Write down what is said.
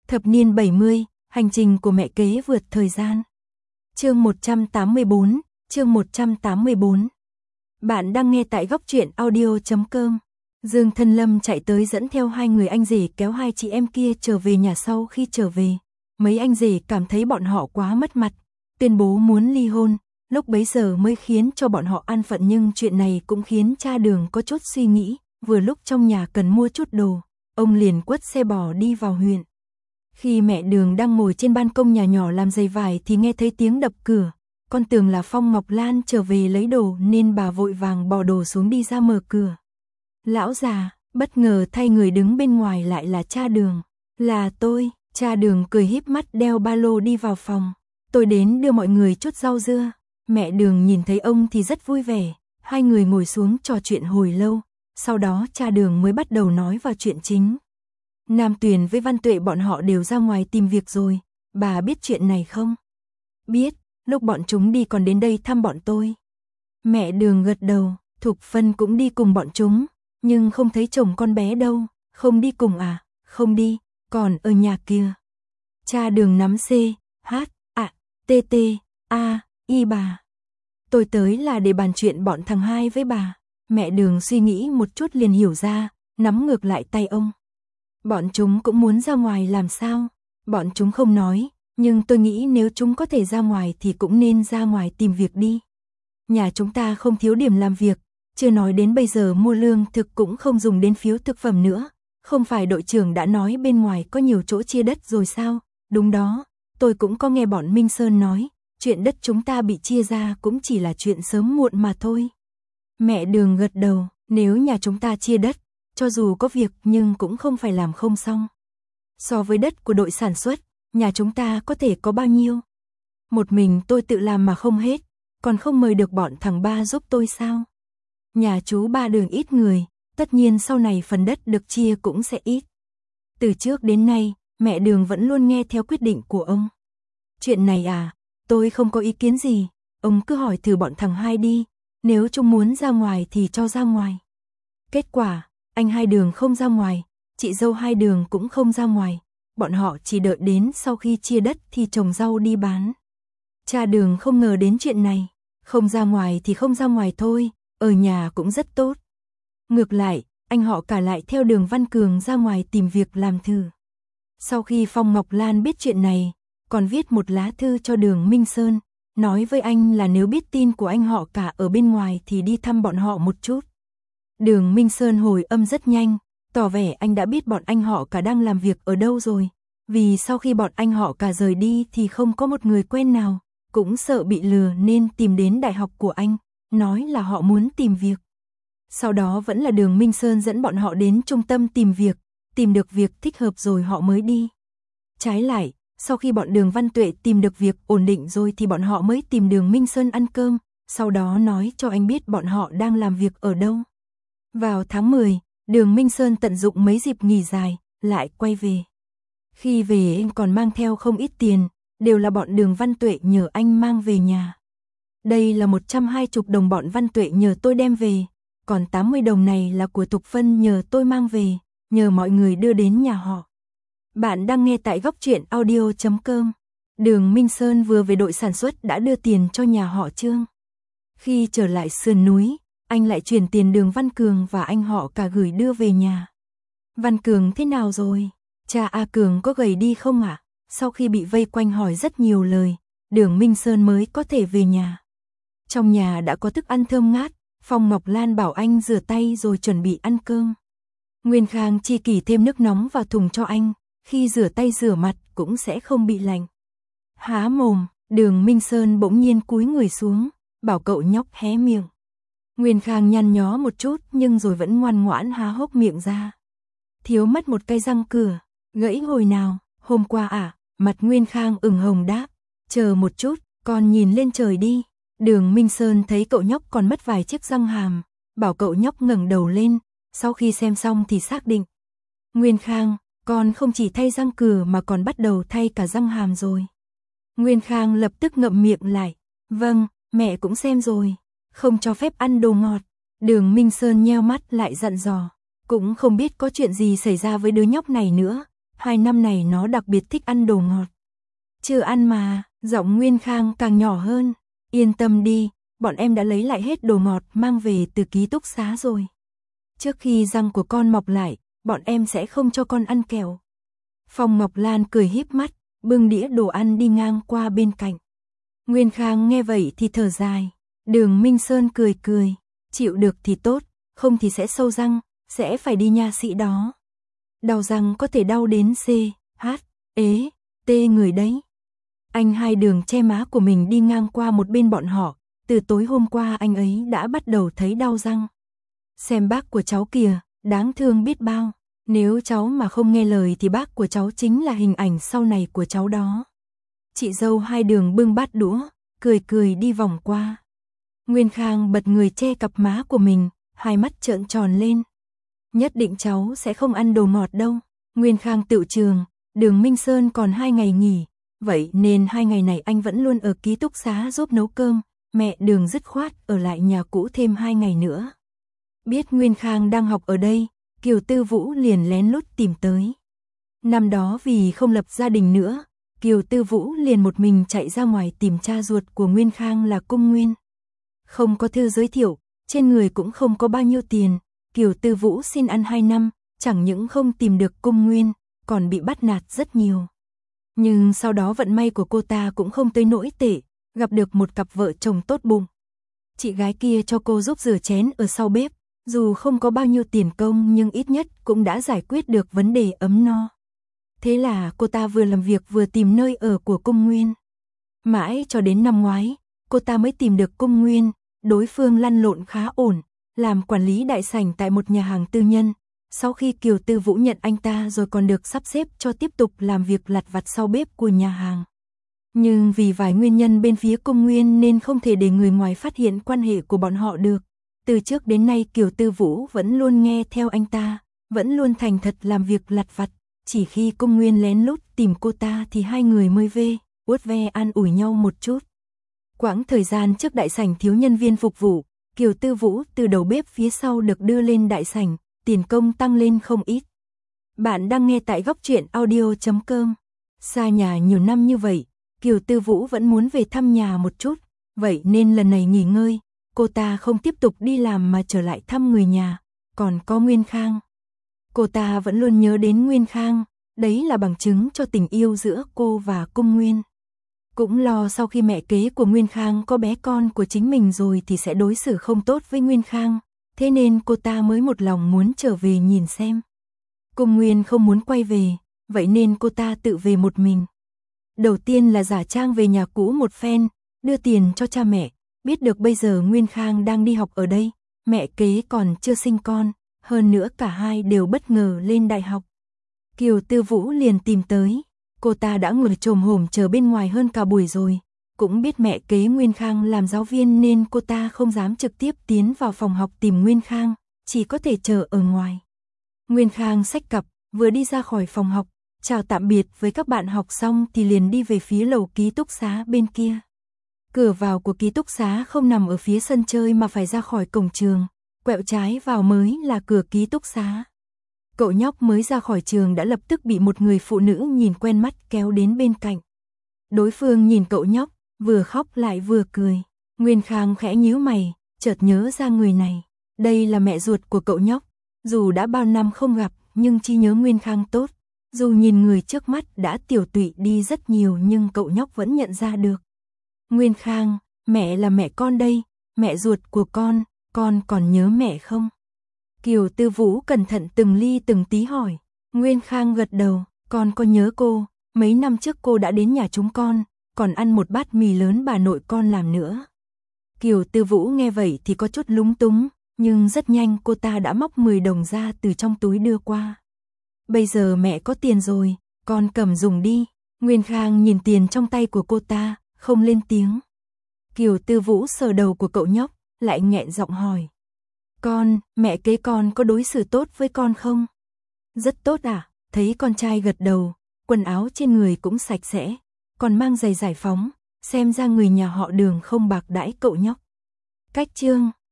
Thập niên 70, hành trình của mẹ kế vượt thời gian. Chương 184, chương 184. Bạn đang nghe tại góc truyện audio.com. Dương Thân Lâm chạy tới dẫn theo hai người anh rể kéo hai chị em kia trở về nhà. Sau khi trở về, mấy anh rể cảm thấy bọn họ quá mất mặt, tuyên bố muốn ly hôn. Lúc bấy giờ mới khiến cho bọn họ an phận, nhưng chuyện này cũng khiến cha Đường có chút suy nghĩ. Vừa lúc trong nhà cần mua chút đồ, ông liền quất xe bò đi vào huyện. Khi mẹ Đường đang ngồi trên ban công nhà nhỏ làm giày vải thì nghe thấy tiếng đập cửa. Con tưởng là Phong Ngọc Lan trở về lấy đồ nên bà vội vàng bỏ đồ xuống đi ra mở cửa. Lão già, bất ngờ thay người đứng bên ngoài lại là cha Đường. Là tôi. Cha Đường cười híp mắt đeo ba lô đi vào phòng. Tôi đến đưa mọi người chút rau dưa. Mẹ Đường nhìn thấy ông thì rất vui vẻ. Hai người ngồi xuống trò chuyện hồi lâu. Sau đó cha Đường mới bắt đầu nói vào chuyện chính. Nam Tuyền với Văn Tuệ bọn họ đều ra ngoài tìm việc rồi. Bà biết chuyện này không? Biết, lúc bọn chúng đi còn đến đây thăm bọn tôi. Mẹ Đường gật đầu. Thục Phân cũng đi cùng bọn chúng, nhưng không thấy chồng con bé đâu. Không đi cùng à? Không đi, còn ở nhà kia. Cha Đường nắm C, H, A, T, T, A, I bà. Tôi tới là để bàn chuyện bọn thằng hai với bà. Mẹ Đường suy nghĩ một chút liền hiểu ra, nắm ngược lại tay ông. Bọn chúng cũng muốn ra ngoài làm sao? Bọn chúng không nói, nhưng tôi nghĩ nếu chúng có thể ra ngoài thì cũng nên ra ngoài tìm việc đi. Nhà chúng ta không thiếu điểm làm việc, chưa nói đến bây giờ mua lương thực cũng không dùng đến phiếu thực phẩm nữa. Không phải đội trưởng đã nói bên ngoài có nhiều chỗ chia đất rồi sao? Đúng đó, tôi cũng có nghe bọn Minh Sơn nói, chuyện đất chúng ta bị chia ra cũng chỉ là chuyện sớm muộn mà thôi. Mẹ Đường gật đầu, nếu nhà chúng ta chia đất, cho dù có việc nhưng cũng không phải làm không xong. So với đất của đội sản xuất, nhà chúng ta có thể có bao nhiêu? Một mình tôi tự làm mà không hết, còn không mời được bọn thằng ba giúp tôi sao? Nhà chú ba Đường ít người, tất nhiên sau này phần đất được chia cũng sẽ ít. Từ trước đến nay, mẹ Đường vẫn luôn nghe theo quyết định của ông. Chuyện này à, tôi không có ý kiến gì, ông cứ hỏi thử bọn thằng hai đi, nếu chúng muốn ra ngoài thì cho ra ngoài. Kết quả, anh hai Đường không ra ngoài, chị dâu hai Đường cũng không ra ngoài, bọn họ chỉ đợi đến sau khi chia đất thì trồng rau đi bán. Cha Đường không ngờ đến chuyện này, không ra ngoài thì không ra ngoài thôi, ở nhà cũng rất tốt. Ngược lại, anh họ cả lại theo Đường Văn Cường ra ngoài tìm việc làm thử. Sau khi Phong Ngọc Lan biết chuyện này, còn viết một lá thư cho Đường Minh Sơn, nói với anh là nếu biết tin của anh họ cả ở bên ngoài thì đi thăm bọn họ một chút. Đường Minh Sơn hồi âm rất nhanh, tỏ vẻ anh đã biết bọn anh họ cả đang làm việc ở đâu rồi, vì sau khi bọn anh họ cả rời đi thì không có một người quen nào, cũng sợ bị lừa nên tìm đến đại học của anh, nói là họ muốn tìm việc. Sau đó vẫn là Đường Minh Sơn dẫn bọn họ đến trung tâm tìm việc, tìm được việc thích hợp rồi họ mới đi. Trái lại, sau khi bọn Đường Văn Tuệ tìm được việc ổn định rồi thì bọn họ mới tìm Đường Minh Sơn ăn cơm, sau đó nói cho anh biết bọn họ đang làm việc ở đâu. Vào tháng 10, Đường Minh Sơn tận dụng mấy dịp nghỉ dài, lại quay về. Khi về anh còn mang theo không ít tiền, đều là bọn Đường Văn Tuệ nhờ anh mang về nhà. Đây là 120 đồng bọn Văn Tuệ nhờ tôi đem về, còn 80 đồng này là của Thục Phân nhờ tôi mang về, nhờ mọi người đưa đến nhà họ. Bạn đang nghe tại góc truyện audio.com. Đường Minh Sơn vừa về đội sản xuất đã đưa tiền cho nhà họ Trương. Khi trở lại sườn núi, anh lại chuyển tiền Đường Văn Cường và anh họ cả gửi đưa về nhà. Văn Cường thế nào rồi? Cha A Cường có gầy đi không ạ? Sau khi bị vây quanh hỏi rất nhiều lời, Đường Minh Sơn mới có thể về nhà. Trong nhà đã có thức ăn thơm ngát, Phong Ngọc Lan bảo anh rửa tay rồi chuẩn bị ăn cơm. Nguyên Khang chi kỷ thêm nước nóng vào thùng cho anh, khi rửa tay rửa mặt cũng sẽ không bị lạnh. Há mồm, Đường Minh Sơn bỗng nhiên cúi người xuống, bảo cậu nhóc hé miệng. Nguyên Khang nhăn nhó một chút nhưng rồi vẫn ngoan ngoãn há hốc miệng ra. Thiếu mất một cây răng cửa, gãy hồi nào? Hôm qua à? Mặt Nguyên Khang ửng hồng đáp, chờ một chút, con nhìn lên trời đi. Đường Minh Sơn thấy cậu nhóc còn mất vài chiếc răng hàm, bảo cậu nhóc ngẩng đầu lên, sau khi xem xong thì xác định. Nguyên Khang, con không chỉ thay răng cửa mà còn bắt đầu thay cả răng hàm rồi. Nguyên Khang lập tức ngậm miệng lại, vâng, mẹ cũng xem rồi, không cho phép ăn đồ ngọt. Đường Minh Sơn nheo mắt lại dặn dò, cũng không biết có chuyện gì xảy ra với đứa nhóc này nữa, 2 năm này nó đặc biệt thích ăn đồ ngọt. Chưa ăn mà, giọng Nguyên Khang càng nhỏ hơn. Yên tâm đi, bọn em đã lấy lại hết đồ ngọt mang về từ ký túc xá rồi. Trước khi răng của con mọc lại, bọn em sẽ không cho con ăn kẹo. Phong Ngọc Lan cười híp mắt, bưng đĩa đồ ăn đi ngang qua bên cạnh. Nguyên Khang nghe vậy thì thở dài. Đường Minh Sơn cười cười, chịu được thì tốt, không thì sẽ sâu răng, sẽ phải đi nha sĩ đó. Đau răng có thể đau đến C, H, ế, T người đấy. Anh Hai Đường che má của mình đi ngang qua một bên bọn họ, từ tối hôm qua anh ấy đã bắt đầu thấy đau răng. Xem bác của cháu kìa, đáng thương biết bao, nếu cháu mà không nghe lời thì bác của cháu chính là hình ảnh sau này của cháu đó. Chị dâu Hai Đường bưng bát đũa, cười cười đi vòng qua. Nguyên Khang bật người che cặp má của mình, hai mắt trợn tròn lên. Nhất định cháu sẽ không ăn đồ ngọt đâu. Nguyên Khang tựu trường, Đường Minh Sơn còn 2 ngày nghỉ, vậy nên 2 ngày này anh vẫn luôn ở ký túc xá giúp nấu cơm, mẹ Đường dứt khoát ở lại nhà cũ thêm 2 ngày nữa. Biết Nguyên Khang đang học ở đây, Kiều Tư Vũ liền lén lút tìm tới. Năm đó vì không lập gia đình nữa, Kiều Tư Vũ liền một mình chạy ra ngoài tìm cha ruột của Nguyên Khang là Cung Nguyên. Không có thư giới thiệu, trên người cũng không có bao nhiêu tiền, Kiều Tư Vũ xin ăn 2 năm, chẳng những không tìm được Cung Nguyên, còn bị bắt nạt rất nhiều. Nhưng sau đó vận may của cô ta cũng không tới nỗi tệ, gặp được một cặp vợ chồng tốt bụng. Chị gái kia cho cô giúp rửa chén ở sau bếp, dù không có bao nhiêu tiền công nhưng ít nhất cũng đã giải quyết được vấn đề ấm no. Thế là cô ta vừa làm việc vừa tìm nơi ở của Cung Nguyên. Mãi cho đến năm ngoái, cô ta mới tìm được Cung Nguyên, đối phương lăn lộn khá ổn, làm quản lý đại sảnh tại một nhà hàng tư nhân. Sau khi Kiều Tư Vũ nhận anh ta rồi còn được sắp xếp cho tiếp tục làm việc lặt vặt sau bếp của nhà hàng. Nhưng vì vài nguyên nhân bên phía Cung Nguyên nên không thể để người ngoài phát hiện quan hệ của bọn họ được. Từ trước đến nay Kiều Tư Vũ vẫn luôn nghe theo anh ta, vẫn luôn thành thật làm việc lặt vặt. Chỉ khi Cung Nguyên lén lút tìm cô ta thì hai người mới uất ve an ủi nhau một chút. Quãng thời gian trước đại sảnh thiếu nhân viên phục vụ, Kiều Tư Vũ từ đầu bếp phía sau được đưa lên đại sảnh, tiền công tăng lên không ít. Bạn đang nghe tại góc truyện audio.com. Xa nhà nhiều năm như vậy, Kiều Tư Vũ vẫn muốn về thăm nhà một chút, vậy nên lần này nghỉ ngơi, cô ta không tiếp tục đi làm mà trở lại thăm người nhà, còn có Nguyên Khang. Cô ta vẫn luôn nhớ đến Nguyên Khang, đấy là bằng chứng cho tình yêu giữa cô và Cung Nguyên. Cũng lo sau khi mẹ kế của Nguyên Khang có bé con của chính mình rồi thì sẽ đối xử không tốt với Nguyên Khang, thế nên cô ta mới một lòng muốn trở về nhìn xem. Cung Nguyên không muốn quay về, vậy nên cô ta tự về một mình. Đầu tiên là giả trang về nhà cũ một phen, đưa tiền cho cha mẹ, biết được bây giờ Nguyên Khang đang đi học ở đây, mẹ kế còn chưa sinh con, hơn nữa cả hai đều bất ngờ lên đại học. Kiều Tư Vũ liền tìm tới, cô ta đã ngồi chồm hổm chờ bên ngoài hơn cả buổi rồi, cũng biết mẹ kế Nguyên Khang làm giáo viên nên cô ta không dám trực tiếp tiến vào phòng học tìm Nguyên Khang, chỉ có thể chờ ở ngoài. Nguyên Khang xách cặp, vừa đi ra khỏi phòng học, chào tạm biệt với các bạn học xong thì liền đi về phía lầu ký túc xá bên kia. Cửa vào của ký túc xá không nằm ở phía sân chơi mà phải ra khỏi cổng trường, quẹo trái vào mới là cửa ký túc xá. Cậu nhóc mới ra khỏi trường đã lập tức bị một người phụ nữ nhìn quen mắt kéo đến bên cạnh. Đối phương nhìn cậu nhóc, vừa khóc lại vừa cười. Nguyên Khang khẽ nhíu mày, chợt nhớ ra người này. Đây là mẹ ruột của cậu nhóc. Dù đã bao năm không gặp, nhưng trí nhớ Nguyên Khang tốt. Dù nhìn người trước mắt đã tiểu tụy đi rất nhiều nhưng cậu nhóc vẫn nhận ra được. Nguyên Khang, mẹ là mẹ con đây, mẹ ruột của con còn nhớ mẹ không? Kiều Tư Vũ cẩn thận từng ly từng tí hỏi. Nguyên Khang gật đầu, con có nhớ cô, mấy năm trước cô đã đến nhà chúng con, còn ăn một bát mì lớn bà nội con làm nữa. Kiều Tư Vũ nghe vậy thì có chút lúng túng, nhưng rất nhanh cô ta đã móc 10 đồng ra từ trong túi đưa qua. Bây giờ mẹ có tiền rồi, con cầm dùng đi. Nguyên Khang nhìn tiền trong tay của cô ta, không lên tiếng. Kiều Tư Vũ sờ đầu của cậu nhóc, lại nghẹn giọng hỏi. Mẹ kế con có đối xử tốt với con không? Rất tốt à, thấy con trai gật đầu, quần áo trên người cũng sạch sẽ, còn mang giày giải phóng, xem ra người nhà họ Đường không bạc đãi cậu nhóc. Cách chương